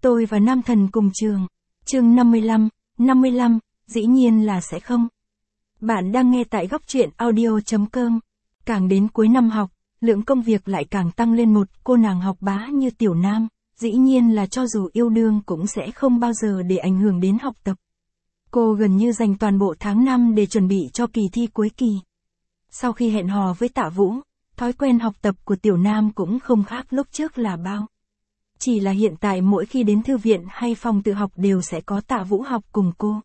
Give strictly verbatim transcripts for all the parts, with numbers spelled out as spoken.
Tôi và Nam Thần cùng trường. Chương năm mươi lăm, năm mươi lăm, dĩ nhiên là sẽ không. Bạn đang nghe tại góc truyện audio.com. Càng đến cuối năm học, lượng công việc lại càng tăng lên. Một cô nàng học bá như Tiểu Nam, dĩ nhiên là cho dù yêu đương cũng sẽ không bao giờ để ảnh hưởng đến học tập. Cô gần như dành toàn bộ tháng năm để chuẩn bị cho kỳ thi cuối kỳ. Sau khi hẹn hò với Tạ Vũ, thói quen học tập của Tiểu Nam cũng không khác lúc trước là bao. Chỉ là hiện tại mỗi khi đến thư viện hay phòng tự học đều sẽ có Tạ Vũ học cùng cô.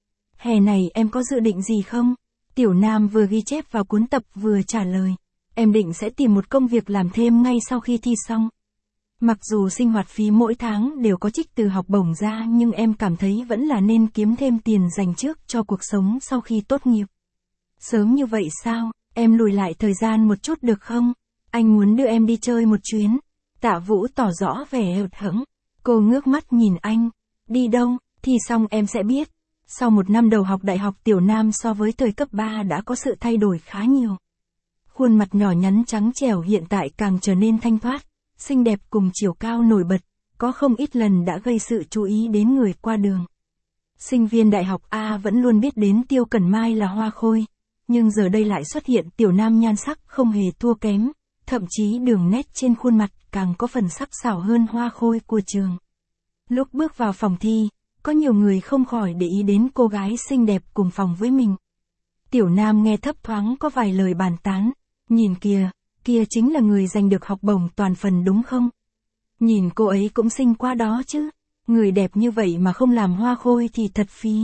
Hè này em có dự định gì không? Tiểu Nam vừa ghi chép vào cuốn tập vừa trả lời. Em định sẽ tìm một công việc làm thêm ngay sau khi thi xong. Mặc dù sinh hoạt phí mỗi tháng đều có trích từ học bổng ra, nhưng em cảm thấy vẫn là nên kiếm thêm tiền dành trước cho cuộc sống sau khi tốt nghiệp. Sớm như vậy sao? Em lùi lại thời gian một chút được không? Anh muốn đưa em đi chơi một chuyến. Tạ Vũ tỏ rõ vẻ hụt hẫng. Cô ngước mắt nhìn anh. Đi đâu? Thi xong em sẽ biết. Sau một năm đầu học đại học, Tiểu Nam so với thời cấp ba đã có sự thay đổi khá nhiều. Khuôn mặt nhỏ nhắn trắng trẻo hiện tại càng trở nên thanh thoát, xinh đẹp cùng chiều cao nổi bật, có không ít lần đã gây sự chú ý đến người qua đường. Sinh viên đại học A vẫn luôn biết đến Tiêu Cẩn Mai là hoa khôi, nhưng giờ đây lại xuất hiện Tiểu Nam nhan sắc không hề thua kém, thậm chí đường nét trên khuôn mặt càng có phần sắc sảo hơn hoa khôi của trường. Lúc bước vào phòng thi, có nhiều người không khỏi để ý đến cô gái xinh đẹp cùng phòng với mình. Tiểu Nam nghe thấp thoáng có vài lời bàn tán. Nhìn kìa, kia chính là người giành được học bổng toàn phần đúng không? Nhìn cô ấy cũng xinh quá đó chứ. Người đẹp như vậy mà không làm hoa khôi thì thật phí.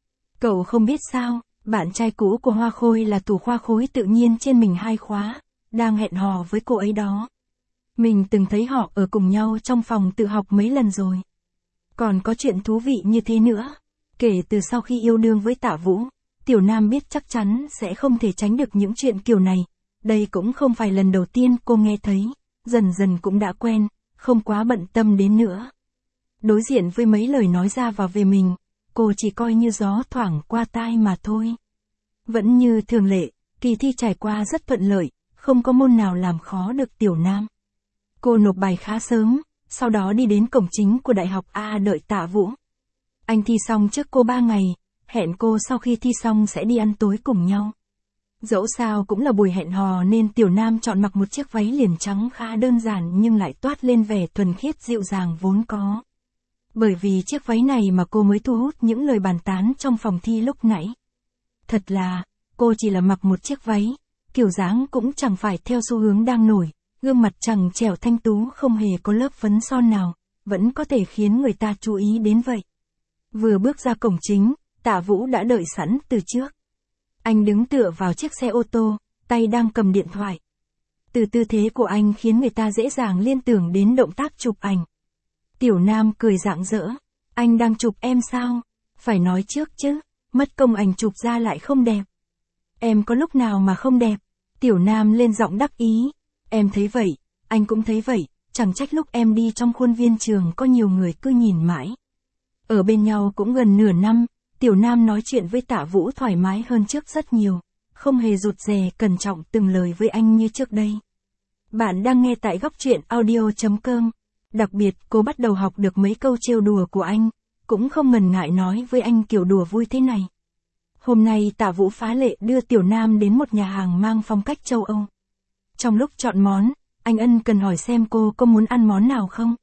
Cậu không biết sao, bạn trai cũ của hoa khôi là thủ khoa khối tự nhiên trên mình hai khóa, đang hẹn hò với cô ấy đó. Mình từng thấy họ ở cùng nhau trong phòng tự học mấy lần rồi. Còn có chuyện thú vị như thế nữa. Kể từ sau khi yêu đương với Tạ Vũ, Tiểu Nam biết chắc chắn sẽ không thể tránh được những chuyện kiểu này. Đây cũng không phải lần đầu tiên cô nghe thấy, dần dần cũng đã quen, không quá bận tâm đến nữa. Đối diện với mấy lời nói ra vào về mình, cô chỉ coi như gió thoảng qua tai mà thôi. Vẫn như thường lệ, kỳ thi trải qua rất thuận lợi, không có môn nào làm khó được Tiểu Nam. Cô nộp bài khá sớm, sau đó đi đến cổng chính của đại học A đợi Tạ Vũ. Anh thi xong trước cô ba ngày, hẹn cô sau khi thi xong sẽ đi ăn tối cùng nhau. Dẫu sao cũng là buổi hẹn hò nên Tiểu Nam chọn mặc một chiếc váy liền trắng khá đơn giản nhưng lại toát lên vẻ thuần khiết dịu dàng vốn có. Bởi vì chiếc váy này mà cô mới thu hút những lời bàn tán trong phòng thi lúc nãy. Thật là, cô chỉ là mặc một chiếc váy, kiểu dáng cũng chẳng phải theo xu hướng đang nổi, gương mặt trắng trẻo thanh tú không hề có lớp phấn son nào, vẫn có thể khiến người ta chú ý đến vậy. Vừa bước ra cổng chính, Tạ Vũ đã đợi sẵn từ trước. Anh đứng tựa vào chiếc xe ô tô, tay đang cầm điện thoại. Từ tư thế của anh khiến người ta dễ dàng liên tưởng đến động tác chụp ảnh. Tiểu Nam cười rạng rỡ. Anh đang chụp em sao? Phải nói trước chứ, mất công ảnh chụp ra lại không đẹp. Em có lúc nào mà không đẹp? Tiểu Nam lên giọng đắc ý. Em thấy vậy, anh cũng thấy vậy, chẳng trách lúc em đi trong khuôn viên trường có nhiều người cứ nhìn mãi. Ở bên nhau cũng gần nửa năm. Tiểu Nam nói chuyện với Tạ Vũ thoải mái hơn trước rất nhiều, không hề rụt rè cẩn trọng từng lời với anh như trước đây. Bạn đang nghe tại góc truyện audio.com. Đặc biệt cô bắt đầu học được mấy câu trêu đùa của anh, cũng không ngần ngại nói với anh kiểu đùa vui thế này. Hôm nay Tạ Vũ phá lệ đưa Tiểu Nam đến một nhà hàng mang phong cách châu Âu. Trong lúc chọn món, anh ân cần hỏi xem cô có muốn ăn món nào không.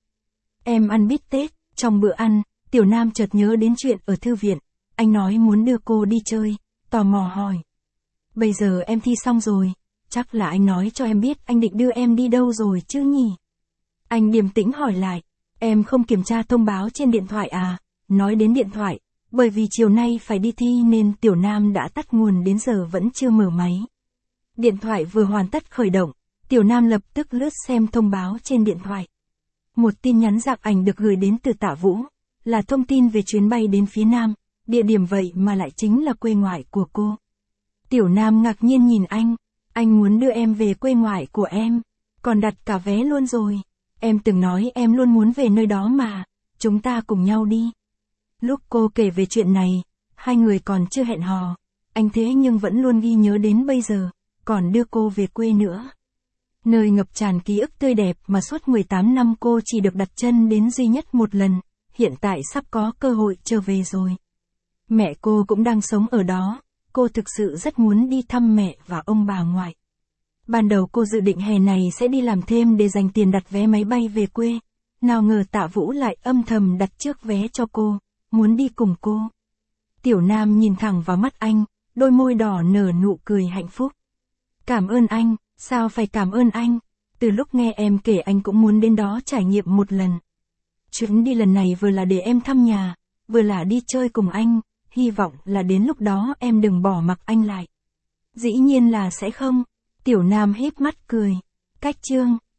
Em ăn bít tết. Trong bữa ăn, Tiểu Nam chợt nhớ đến chuyện ở thư viện. Anh nói muốn đưa cô đi chơi, tò mò hỏi. Bây giờ em thi xong rồi, chắc là anh nói cho em biết anh định đưa em đi đâu rồi chứ nhỉ? Anh điềm tĩnh hỏi lại, em không kiểm tra thông báo trên điện thoại à? Nói đến điện thoại, bởi vì chiều nay phải đi thi nên Tiểu Nam đã tắt nguồn đến giờ vẫn chưa mở máy. Điện thoại vừa hoàn tất khởi động, Tiểu Nam lập tức lướt xem thông báo trên điện thoại. Một tin nhắn dạng ảnh được gửi đến từ Tạ Vũ, là thông tin về chuyến bay đến phía Nam. Địa điểm vậy mà lại chính là quê ngoại của cô. Tiểu Nam ngạc nhiên nhìn anh. Anh muốn đưa em về quê ngoại của em. Còn đặt cả vé luôn rồi. Em từng nói em luôn muốn về nơi đó mà. Chúng ta cùng nhau đi. Lúc cô kể về chuyện này, hai người còn chưa hẹn hò. Anh thế nhưng vẫn luôn ghi nhớ đến bây giờ. Còn đưa cô về quê nữa. Nơi ngập tràn ký ức tươi đẹp mà suốt mười tám năm cô chỉ được đặt chân đến duy nhất một lần. hiện tại sắp có cơ hội trở về rồi. Mẹ cô cũng đang sống ở đó, cô thực sự rất muốn đi thăm mẹ và ông bà ngoại. Ban đầu cô dự định hè này sẽ đi làm thêm để dành tiền đặt vé máy bay về quê. Nào ngờ Tạ Vũ lại âm thầm đặt trước vé cho cô, muốn đi cùng cô. Tiểu Nam nhìn thẳng vào mắt anh, đôi môi đỏ nở nụ cười hạnh phúc. Cảm ơn anh, sao phải cảm ơn anh? Từ lúc nghe em kể anh cũng muốn đến đó trải nghiệm một lần. Chuyến đi lần này vừa là để em thăm nhà, vừa là đi chơi cùng anh, hy vọng là đến lúc đó em đừng bỏ mặc anh lại. Dĩ nhiên là sẽ không. Tiểu Nam híp mắt cười. Cách chương